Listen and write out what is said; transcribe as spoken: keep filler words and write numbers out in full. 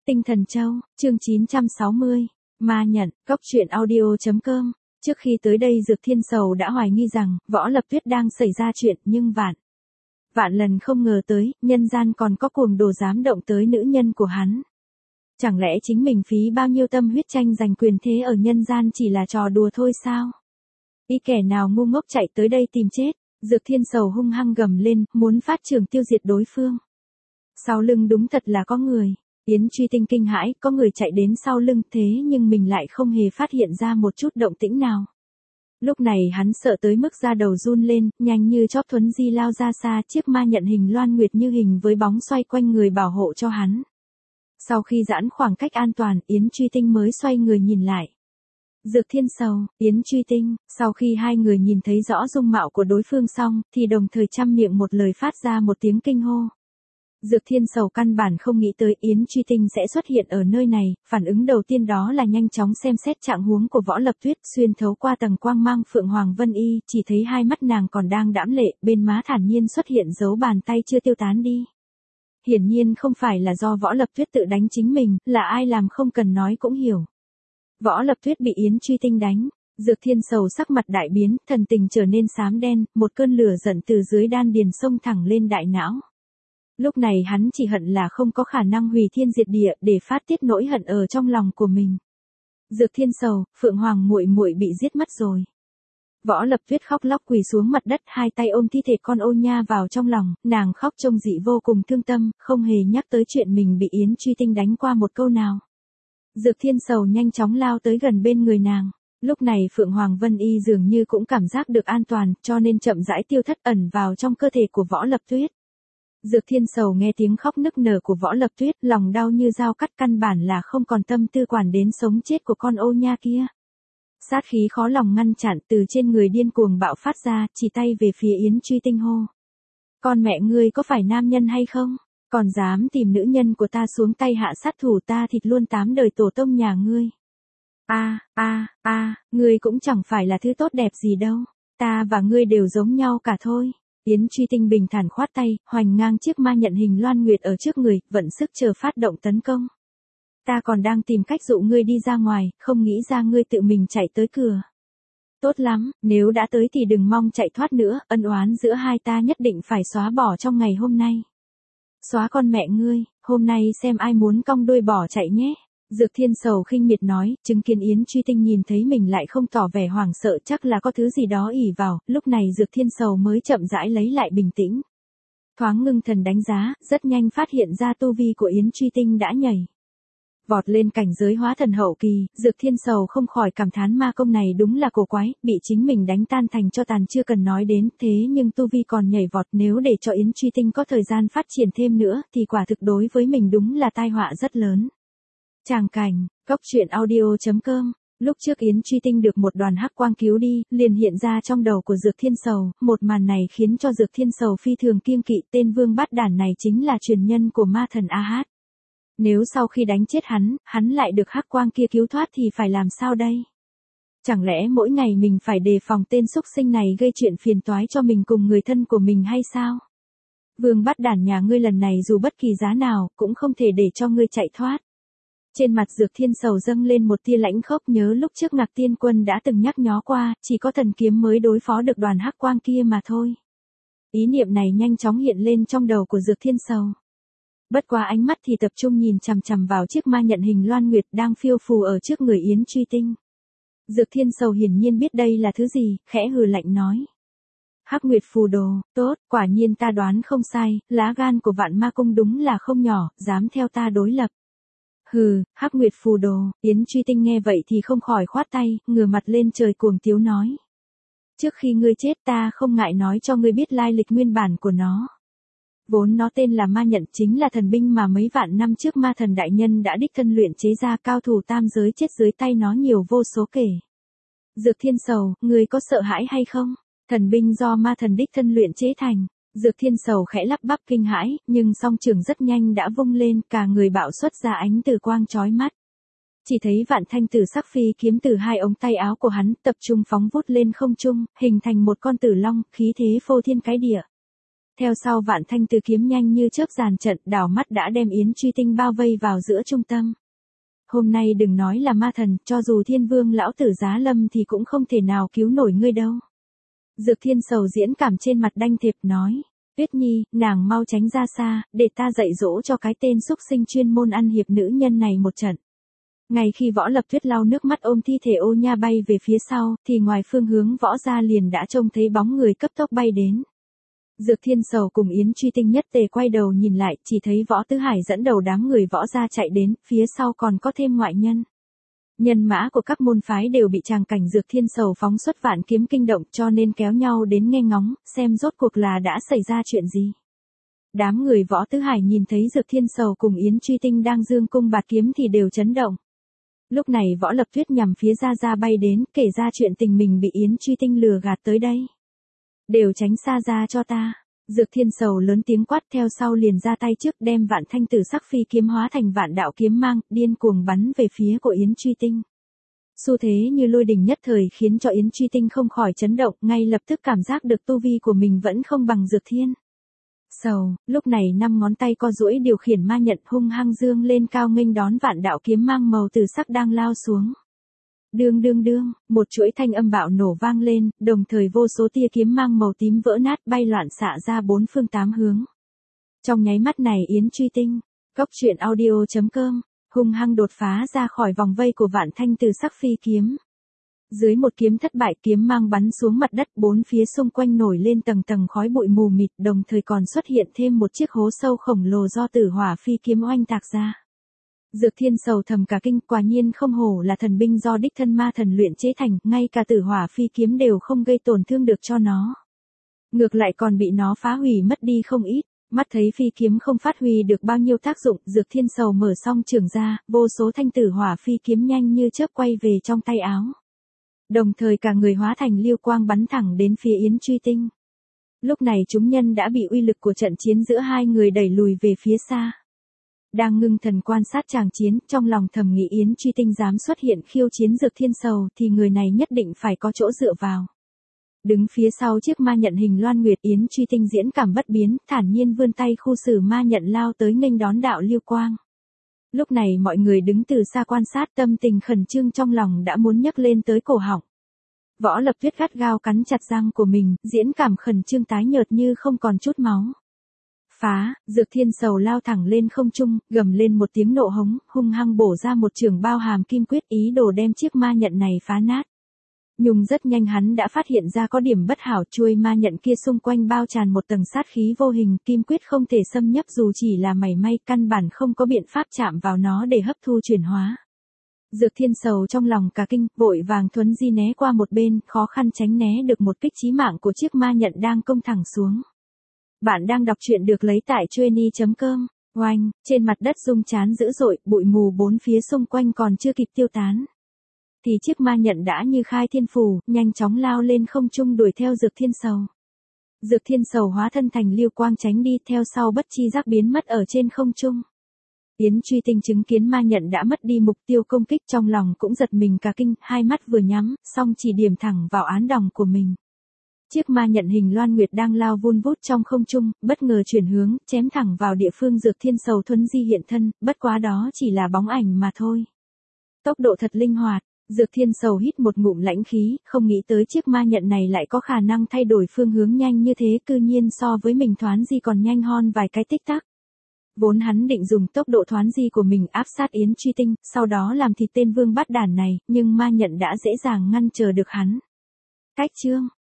Tinh Thần Châu, chương chín trăm sáu mươi, Ma Nhận, Cốc truyện audio chấm com. Trước khi tới đây Dược Thiên Sầu đã hoài nghi rằng, Võ Lập Tuyết đang xảy ra chuyện, nhưng vạn. Vạn lần không ngờ tới, nhân gian còn có cuồng đồ dám động tới nữ nhân của hắn. Chẳng lẽ chính mình phí bao nhiêu tâm huyết tranh giành quyền thế ở nhân gian chỉ là trò đùa thôi sao? Ý kẻ nào ngu ngốc chạy tới đây tìm chết, Dược Thiên Sầu hung hăng gầm lên, muốn phát trường tiêu diệt đối phương. Sau lưng đúng thật là có người. Yến Truy Tinh kinh hãi, có người chạy đến sau lưng thế nhưng mình lại không hề phát hiện ra một chút động tĩnh nào. Lúc này hắn sợ tới mức da đầu run lên, nhanh như chóp thuấn di lao ra xa, chiếc ma nhận hình loan nguyệt như hình với bóng xoay quanh người bảo hộ cho hắn. Sau khi giãn khoảng cách an toàn, Yến Truy Tinh mới xoay người nhìn lại. Dược Thiên Sầu, Yến Truy Tinh, sau khi hai người nhìn thấy rõ dung mạo của đối phương xong, thì đồng thời chăm miệng một lời phát ra một tiếng kinh hô. Dược Thiên Sầu căn bản không nghĩ tới Yến Truy Tinh sẽ xuất hiện ở nơi này, phản ứng đầu tiên đó là nhanh chóng xem xét trạng huống của Võ Lập Tuyết, xuyên thấu qua tầng quang mang Phượng Hoàng Vân Y, chỉ thấy hai mắt nàng còn đang đãm lệ, bên má thản nhiên xuất hiện dấu bàn tay chưa tiêu tán đi. Hiển nhiên không phải là do Võ Lập Tuyết tự đánh chính mình, là ai làm không cần nói cũng hiểu. Võ Lập Tuyết bị Yến Truy Tinh đánh. Dược Thiên Sầu sắc mặt đại biến, thần tình trở nên xám đen, một cơn lửa giận từ dưới đan điền xông thẳng lên đại não. Lúc này hắn chỉ hận là không có khả năng hủy thiên diệt địa để phát tiết nỗi hận ở trong lòng của mình. Dược Thiên Sầu, Phượng Hoàng muội muội bị giết mất rồi. Võ Lập Tuyết khóc lóc quỳ xuống mặt đất, hai tay ôm thi thể con ô nha vào trong lòng, nàng khóc trông dị vô cùng thương tâm, không hề nhắc tới chuyện mình bị Yến Truy Tinh đánh qua một câu nào. Dược Thiên Sầu nhanh chóng lao tới gần bên người nàng. Lúc này Phượng Hoàng Vân Y dường như cũng cảm giác được an toàn, cho nên chậm rãi tiêu thất ẩn vào trong cơ thể của Võ Lập Tuyết. Dược Thiên Sầu nghe tiếng khóc nức nở của Võ Lập Tuyết, lòng đau như dao cắt, căn bản là không còn tâm tư quản đến sống chết của con ô nha kia. Sát khí khó lòng ngăn chặn từ trên người điên cuồng bạo phát ra, chỉ tay về phía Yến Truy Tinh hô. Con mẹ ngươi có phải nam nhân hay không? Còn dám tìm nữ nhân của ta xuống tay hạ sát thủ, ta thịt luôn tám đời tổ tông nhà ngươi. A, a, a, ngươi cũng chẳng phải là thứ tốt đẹp gì đâu. Ta và ngươi đều giống nhau cả thôi. Yến Truy Tinh bình thản khoát tay, hoành ngang chiếc ma nhận hình loan nguyệt ở trước người, vận sức chờ phát động tấn công. Ta còn đang tìm cách dụ ngươi đi ra ngoài, không nghĩ ra ngươi tự mình chạy tới cửa. Tốt lắm, nếu đã tới thì đừng mong chạy thoát nữa, ân oán giữa hai ta nhất định phải xóa bỏ trong ngày hôm nay. Xóa con mẹ ngươi, hôm nay xem ai muốn cong đuôi bỏ chạy nhé. Dược Thiên Sầu khinh miệt nói, chứng kiến Yến Truy Tinh nhìn thấy mình lại không tỏ vẻ hoảng sợ, chắc là có thứ gì đó ỷ vào, lúc này Dược Thiên Sầu mới chậm rãi lấy lại bình tĩnh. Thoáng ngưng thần đánh giá, rất nhanh phát hiện ra tu vi của Yến Truy Tinh đã nhảy vọt lên cảnh giới hóa thần hậu kỳ. Dược Thiên Sầu không khỏi cảm thán ma công này đúng là cổ quái, bị chính mình đánh tan thành cho tàn chưa cần nói đến, thế nhưng tu vi còn nhảy vọt, nếu để cho Yến Truy Tinh có thời gian phát triển thêm nữa, thì quả thực đối với mình đúng là tai họa rất lớn. Tràng cảnh, Cốc truyện audio chấm com. Lúc trước Yến Truy Tinh được một đoàn hắc quang cứu đi, liền hiện ra trong đầu của Dược Thiên Sầu, một màn này khiến cho Dược Thiên Sầu phi thường kiêng kỵ, tên vương bát đản này chính là truyền nhân của ma thần A Hát. Nếu sau khi đánh chết hắn, hắn lại được hắc quang kia cứu thoát thì phải làm sao đây? Chẳng lẽ mỗi ngày mình phải đề phòng tên xúc sinh này gây chuyện phiền toái cho mình cùng người thân của mình hay sao? Vương bát đản nhà ngươi lần này dù bất kỳ giá nào, cũng không thể để cho ngươi chạy thoát. Trên mặt Dược Thiên Sầu dâng lên một tia lãnh khốc, nhớ lúc trước Ngạc Tiên Quân đã từng nhắc nhó qua, chỉ có thần kiếm mới đối phó được đoàn hắc quang kia mà thôi. Ý niệm này nhanh chóng hiện lên trong đầu của Dược Thiên Sầu. Bất quá ánh mắt thì tập trung nhìn chằm chằm vào chiếc ma nhận hình loan nguyệt đang phiêu phù ở trước người Yến Truy Tinh. Dược Thiên Sầu hiển nhiên biết đây là thứ gì, khẽ hừ lạnh nói. Hắc Nguyệt phù đồ, tốt, quả nhiên ta đoán không sai, lá gan của Vạn Ma Cung đúng là không nhỏ, dám theo ta đối lập. Hừ, Hắc Nguyệt phù đồ. Yến Truy Tinh nghe vậy thì không khỏi khoát tay, ngửa mặt lên trời cuồng tiếu nói. Trước khi ngươi chết ta không ngại nói cho ngươi biết lai lịch nguyên bản của nó. Vốn nó tên là ma nhận, chính là thần binh mà mấy vạn năm trước ma thần đại nhân đã đích thân luyện chế ra, cao thủ tam giới chết dưới tay nó nhiều vô số kể. Dược Thiên Sầu, ngươi có sợ hãi hay không? Thần binh do ma thần đích thân luyện chế thành. Dược Thiên Sầu khẽ lắp bắp kinh hãi, nhưng song trường rất nhanh đã vung lên, cả người bạo xuất ra ánh từ quang chói mắt. Chỉ thấy vạn thanh tử sắc phi kiếm từ hai ống tay áo của hắn tập trung phóng vút lên không trung, hình thành một con tử long, khí thế phô thiên cái địa. Theo sau vạn thanh từ kiếm nhanh như chớp dàn trận, đảo mắt đã đem Yến Truy Tinh bao vây vào giữa trung tâm. Hôm nay đừng nói là ma thần, cho dù thiên vương lão tử giá lâm thì cũng không thể nào cứu nổi ngươi đâu. Dược Thiên Sầu diễn cảm trên mặt đanh thẹp nói. Tuyết Nhi, nàng mau tránh ra xa, để ta dạy dỗ cho cái tên xúc sinh chuyên môn ăn hiệp nữ nhân này một trận. Ngay khi Võ Lập Tuyết lau nước mắt ôm thi thể Ô Nha bay về phía sau, thì ngoài phương hướng Võ gia liền đã trông thấy bóng người cấp tốc bay đến. Dược Thiên Sầu cùng Yến Truy Tinh nhất tề quay đầu nhìn lại, chỉ thấy Võ Tứ Hải dẫn đầu đám người Võ gia chạy đến, phía sau còn có thêm ngoại nhân. Nhân mã của các môn phái đều bị tràng cảnh Dược Thiên Sầu phóng xuất vạn kiếm kinh động, cho nên kéo nhau đến nghe ngóng, xem rốt cuộc là đã xảy ra chuyện gì. Đám người Võ Tứ Hải nhìn thấy Dược Thiên Sầu cùng Yến Truy Tinh đang dương cung bạt kiếm thì đều chấn động. Lúc này Võ Lập Tuyết nhằm phía Gia Gia bay đến, kể ra chuyện tình mình bị Yến Truy Tinh lừa gạt tới đây. Đều tránh xa ra cho ta. Dược Thiên Sầu lớn tiếng quát, theo sau liền ra tay trước đem vạn thanh tử sắc phi kiếm hóa thành vạn đạo kiếm mang, điên cuồng bắn về phía của Yến Truy Tinh. Xu thế như lôi đình nhất thời khiến cho Yến Truy Tinh không khỏi chấn động, ngay lập tức cảm giác được tu vi của mình vẫn không bằng Dược Thiên Sầu. Lúc này năm ngón tay co duỗi điều khiển ma nhận hung hăng dương lên cao nghênh đón vạn đạo kiếm mang màu tử sắc đang lao xuống. Đương đương đương, một chuỗi thanh âm bạo nổ vang lên, đồng thời vô số tia kiếm mang màu tím vỡ nát bay loạn xạ ra bốn phương tám hướng. Trong nháy mắt này Yến Truy Tinh, cốc truyện audio chấm com, hung hăng đột phá ra khỏi vòng vây của vạn thanh từ sắc phi kiếm. Dưới một kiếm thất bại, kiếm mang bắn xuống mặt đất, bốn phía xung quanh nổi lên tầng tầng khói bụi mù mịt, đồng thời còn xuất hiện thêm một chiếc hố sâu khổng lồ do tử hỏa phi kiếm oanh tạc ra. Dược Thiên Sầu thầm cả kinh, quả nhiên không hổ là thần binh do đích thân ma thần luyện chế thành, ngay cả tử hỏa phi kiếm đều không gây tổn thương được cho nó. Ngược lại còn bị nó phá hủy mất đi không ít. Mắt thấy phi kiếm không phát huy được bao nhiêu tác dụng, Dược Thiên Sầu mở song trường ra, vô số thanh tử hỏa phi kiếm nhanh như chớp quay về trong tay áo. Đồng thời cả người hóa thành liêu quang bắn thẳng đến phía Yến Truy Tinh. Lúc này chúng nhân đã bị uy lực của trận chiến giữa hai người đẩy lùi về phía xa. Đang ngưng thần quan sát tràng chiến, trong lòng thầm nghĩ Yến Truy Tinh dám xuất hiện khiêu chiến Dược Thiên Sầu thì người này nhất định phải có chỗ dựa vào. Đứng phía sau chiếc ma nhận hình loan nguyệt, Yến Truy Tinh diễn cảm bất biến, thản nhiên vươn tay khu xử ma nhận lao tới nghênh đón đạo liêu quang. Lúc này mọi người đứng từ xa quan sát, tâm tình khẩn trương trong lòng đã muốn nhấc lên tới cổ họng. Võ Lập Tuyết gắt gao cắn chặt răng của mình, diễn cảm khẩn trương tái nhợt như không còn chút máu. Phá, Dược Thiên Sầu lao thẳng lên không trung, gầm lên một tiếng nộ hống, hung hăng bổ ra một chưởng bao hàm kim quyết, ý đồ đem chiếc ma nhận này phá nát. Nhưng rất nhanh hắn đã phát hiện ra có điểm bất hảo, chuôi ma nhận kia xung quanh bao tràn một tầng sát khí vô hình, kim quyết không thể xâm nhập dù chỉ là mảy may, căn bản không có biện pháp chạm vào nó để hấp thu chuyển hóa. Dược Thiên Sầu trong lòng cả kinh, vội vàng thuấn di né qua một bên, khó khăn tránh né được một kích chí mạng của chiếc ma nhận đang công thẳng xuống. Bạn đang đọc truyện được lấy tại chuyenny chấm com. Oanh, trên mặt đất rung chán dữ dội, bụi mù bốn phía xung quanh còn chưa kịp tiêu tán. Thì chiếc ma nhận đã như khai thiên phù, nhanh chóng lao lên không trung đuổi theo Dược Thiên Sầu. Dược Thiên Sầu hóa thân thành liêu quang tránh đi, theo sau bất chi giác biến mất ở trên không trung. Yến Truy Tinh chứng kiến ma nhận đã mất đi mục tiêu công kích, trong lòng cũng giật mình cả kinh, hai mắt vừa nhắm, xong chỉ điểm thẳng vào án đòng của mình. Chiếc ma nhận hình loan nguyệt đang lao vun vút trong không trung, bất ngờ chuyển hướng, chém thẳng vào địa phương Dược Thiên Sầu thuấn di hiện thân, bất quá đó chỉ là bóng ảnh mà thôi. Tốc độ thật linh hoạt, Dược Thiên Sầu hít một ngụm lãnh khí, không nghĩ tới chiếc ma nhận này lại có khả năng thay đổi phương hướng nhanh như thế, cư nhiên so với mình thoán di còn nhanh hơn vài cái tích tắc. Vốn hắn định dùng tốc độ thoán di của mình áp sát Yến Truy Tinh, sau đó làm thịt tên vương bát đản này, nhưng ma nhận đã dễ dàng ngăn chờ được hắn. Cách chương